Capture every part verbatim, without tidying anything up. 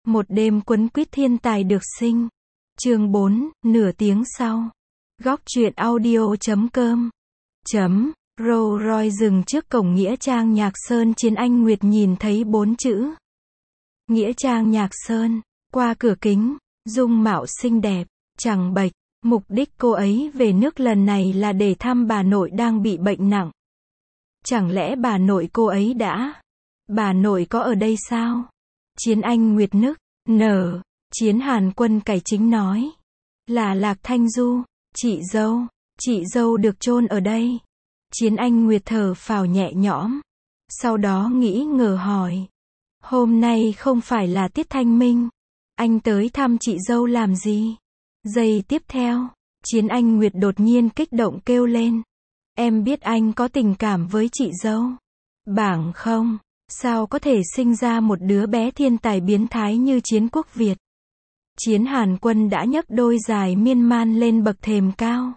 Một đêm quấn quýt thiên tài được sinh. Chương bốn, nửa tiếng sau. Góc truyện audio chấm com. Chấm, Rolls Royce dừng trước cổng nghĩa trang Nhạc Sơn. Chiến Anh Nguyệt nhìn thấy bốn chữ nghĩa trang Nhạc Sơn. Qua cửa kính, dung mạo xinh đẹp, chẳng bệch. Mục đích cô ấy về nước lần này là để thăm bà nội đang bị bệnh nặng. Chẳng lẽ bà nội cô ấy đã... Bà nội có ở đây sao? Chiến Anh Nguyệt nức nở. Chiến Hàn Quân cải chính nói. Là Lạc Thanh Du, chị dâu. Chị dâu được chôn ở đây. Chiến Anh Nguyệt thở phào nhẹ nhõm. Sau đó nghĩ ngờ hỏi. Hôm nay không phải là tiết thanh minh. Anh tới thăm chị dâu làm gì? Giây tiếp theo, Chiến Anh Nguyệt đột nhiên kích động kêu lên. Em biết anh có tình cảm với chị dâu. Bảng không, sao có thể sinh ra một đứa bé thiên tài biến thái như Chiến Quốc Việt. Chiến Hàn Quân đã nhấc đôi giày miên man lên bậc thềm cao.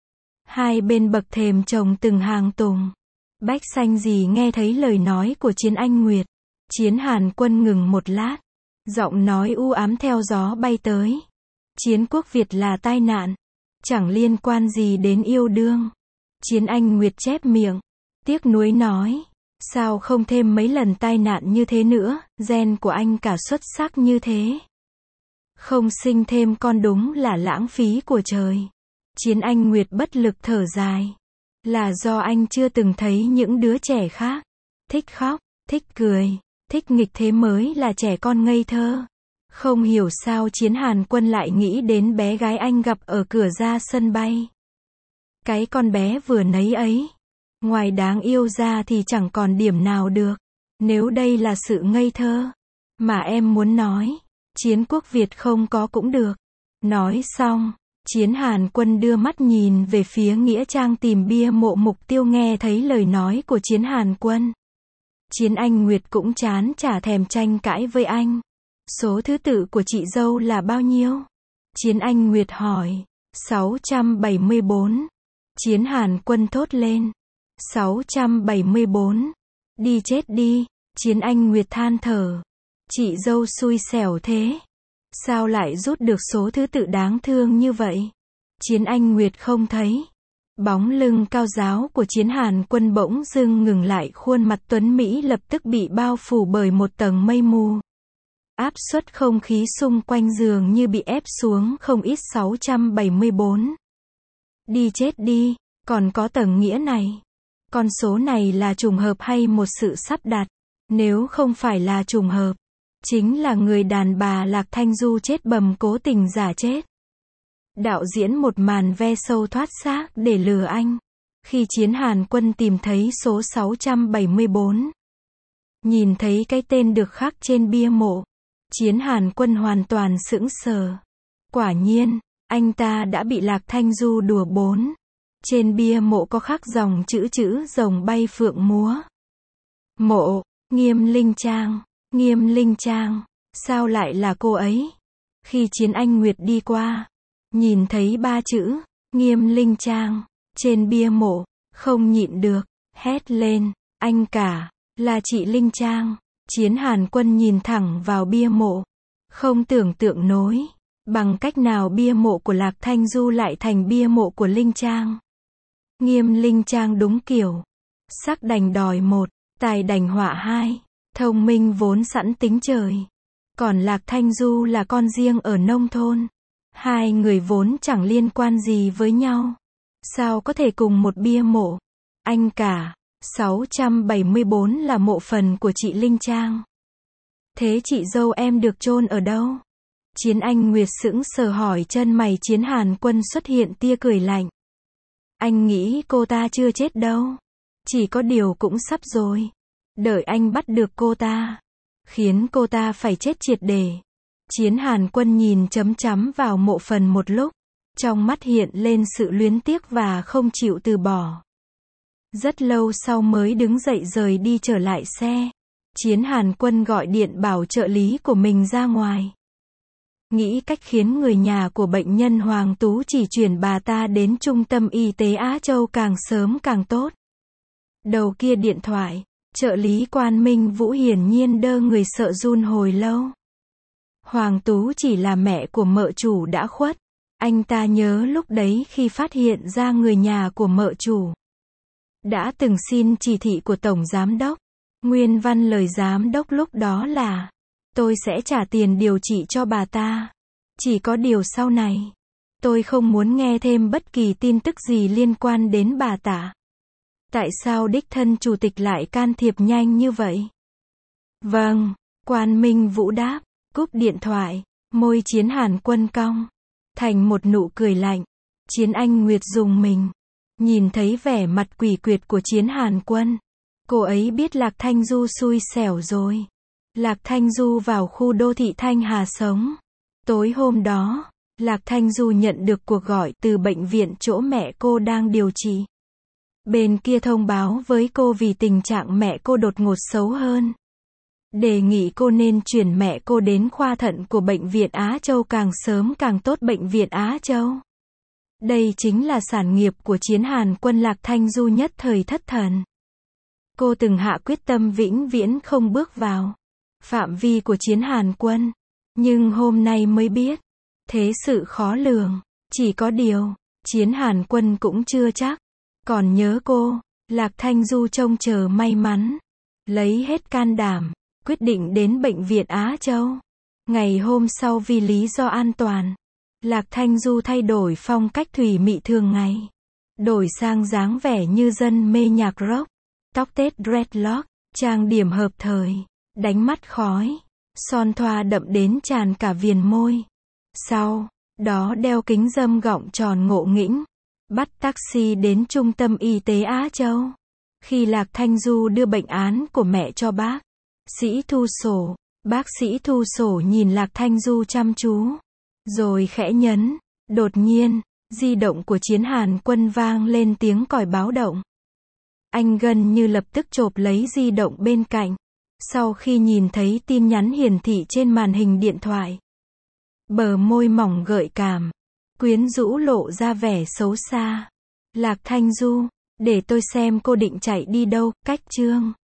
Hai bên bậc thềm trồng từng hàng tùng. Bách Xanh Dì nghe thấy lời nói của Chiến Anh Nguyệt. Chiến Hàn Quân ngừng một lát. Giọng nói u ám theo gió bay tới. Chiến Quốc Việt là tai nạn. Chẳng liên quan gì đến yêu đương. Chiến Anh Nguyệt chép miệng. Tiếc nuối nói. Sao không thêm mấy lần tai nạn như thế nữa, gen của anh cả xuất sắc như thế. Không sinh thêm con đúng là lãng phí của trời. Chiến Anh Nguyệt bất lực thở dài. Là do anh chưa từng thấy những đứa trẻ khác. Thích khóc, thích cười, thích nghịch thế mới là trẻ con ngây thơ. Không hiểu sao Chiến Hàn Quân lại nghĩ đến bé gái anh gặp ở cửa ra sân bay. Cái con bé vừa nấy ấy. Ngoài đáng yêu ra thì chẳng còn điểm nào được. Nếu đây là sự ngây thơ mà em muốn nói, Chiến Quốc Việt không có cũng được. Nói xong, Chiến Hàn Quân đưa mắt nhìn về phía nghĩa trang tìm bia mộ mục tiêu nghe thấy lời nói của Chiến Hàn Quân. Chiến Anh Nguyệt cũng chán chả thèm tranh cãi với anh. Số thứ tự của chị dâu là bao nhiêu? Chiến Anh Nguyệt hỏi. sáu trăm bảy mươi bốn. Chiến Hàn Quân thốt lên. sáu trăm bảy mươi bốn. Đi chết đi. Chiến Anh Nguyệt than thở. Chị dâu xui xẻo thế. Sao lại rút được số thứ tự đáng thương như vậy? Chiến Anh Nguyệt không thấy. Bóng lưng cao ráo của Chiến Hàn Quân bỗng dưng ngừng lại, khuôn mặt tuấn Mỹ lập tức bị bao phủ bởi một tầng mây mù. Áp suất không khí xung quanh giường như bị ép xuống không ít. Sáu trăm bảy mươi bốn. Đi chết đi, còn có tầng nghĩa này. Con số này là trùng hợp hay một sự sắp đặt? Nếu không phải là trùng hợp, chính là người đàn bà Lạc Thanh Du chết bầm cố tình giả chết. Đạo diễn một màn ve sâu thoát xác để lừa anh. Khi Chiến Hàn Quân tìm thấy số sáu trăm bảy mươi bốn, nhìn thấy cái tên được khắc trên bia mộ, Chiến Hàn Quân hoàn toàn sững sờ. Quả nhiên, anh ta đã bị Lạc Thanh Du đùa bốn. Trên bia mộ có khắc dòng chữ chữ rồng bay phượng múa. Mộ, Nghiêm Linh Trang, Nghiêm Linh Trang, sao lại là cô ấy? Khi Chiến Anh Nguyệt đi qua, nhìn thấy ba chữ, Nghiêm Linh Trang, trên bia mộ, không nhịn được, hét lên, anh cả, là chị Linh Trang. Chiến Hàn Quân nhìn thẳng vào bia mộ, không tưởng tượng nổi, bằng cách nào bia mộ của Lạc Thanh Du lại thành bia mộ của Linh Trang. Nghiêm Linh Trang đúng kiểu, sắc đành đòi một, tài đành họa hai, thông minh vốn sẵn tính trời. Còn Lạc Thanh Du là con riêng ở nông thôn. Hai người vốn chẳng liên quan gì với nhau. Sao có thể cùng một bia mộ? Anh cả, sáu trăm bảy mươi bốn là mộ phần của chị Linh Trang. Thế chị dâu em được chôn ở đâu? Chiến Anh Nguyệt sững sờ hỏi. Chân mày Chiến Hàn Quân xuất hiện tia cười lạnh. Anh nghĩ cô ta chưa chết đâu. Chỉ có điều cũng sắp rồi. Đợi anh bắt được cô ta, khiến cô ta phải chết triệt để. Chiến Hàn Quân nhìn chấm chấm vào mộ phần một lúc, trong mắt hiện lên sự luyến tiếc và không chịu từ bỏ. Rất lâu sau mới đứng dậy rời đi trở lại xe. Chiến Hàn Quân gọi điện bảo trợ lý của mình ra ngoài. Nghĩ cách khiến người nhà của bệnh nhân Hoàng Tú chỉ chuyển bà ta đến trung tâm y tế Á Châu càng sớm càng tốt. Đầu kia điện thoại, trợ lý Quan Minh Vũ hiển nhiên đơ người sợ run hồi lâu. Hoàng Tú chỉ là mẹ của mợ chủ đã khuất. Anh ta nhớ lúc đấy khi phát hiện ra người nhà của mợ chủ đã từng xin chỉ thị của Tổng Giám đốc. Nguyên văn lời Giám đốc lúc đó là: tôi sẽ trả tiền điều trị cho bà ta. Chỉ có điều sau này, tôi không muốn nghe thêm bất kỳ tin tức gì liên quan đến bà ta. Tại sao đích thân chủ tịch lại can thiệp nhanh như vậy? Vâng, Quan Minh Vũ đáp, cúp điện thoại, môi Chiến Hàn Quân cong thành một nụ cười lạnh. Chiến Anh Nguyệt rùng mình, nhìn thấy vẻ mặt quỷ quyệt của Chiến Hàn Quân. Cô ấy biết Lạc Thanh Du xui xẻo rồi. Lạc Thanh Du vào khu đô thị Thanh Hà sống. Tối hôm đó, Lạc Thanh Du nhận được cuộc gọi từ bệnh viện chỗ mẹ cô đang điều trị. Bên kia thông báo với cô vì tình trạng mẹ cô đột ngột xấu hơn. Đề nghị cô nên chuyển mẹ cô đến khoa thận của Bệnh viện Á Châu càng sớm càng tốt. Bệnh viện Á Châu. Đây chính là sản nghiệp của Chiến Hàn Quân. Lạc Thanh Du nhất thời thất thần. Cô từng hạ quyết tâm vĩnh viễn không bước vào phạm vi của Chiến Hàn Quân. Nhưng hôm nay mới biết, thế sự khó lường. Chỉ có điều, Chiến Hàn Quân cũng chưa chắc còn nhớ cô. Lạc Thanh Du trông chờ may mắn, lấy hết can đảm, quyết định đến Bệnh viện Á Châu. Ngày hôm sau vì lý do an toàn, Lạc Thanh Du thay đổi phong cách thủy mị thường ngày. Đổi sang dáng vẻ như dân mê nhạc rock. Tóc tết dreadlock, trang điểm hợp thời, đánh mắt khói, son thoa đậm đến tràn cả viền môi. Sau đó đeo kính râm gọng tròn ngộ nghĩnh, bắt taxi đến trung tâm y tế Á Châu. Khi Lạc Thanh Du đưa bệnh án của mẹ cho bác sĩ thu sổ, bác sĩ thu sổ nhìn Lạc Thanh Du chăm chú, rồi khẽ nhấn. Đột nhiên, di động của Chiến Hàn Quân vang lên tiếng còi báo động. Anh gần như lập tức chộp lấy di động bên cạnh. Sau khi nhìn thấy tin nhắn hiển thị trên màn hình điện thoại, bờ môi mỏng gợi cảm, quyến rũ lộ ra vẻ xấu xa. Lạc Thanh Du, để tôi xem cô định chạy đi đâu. Cách chương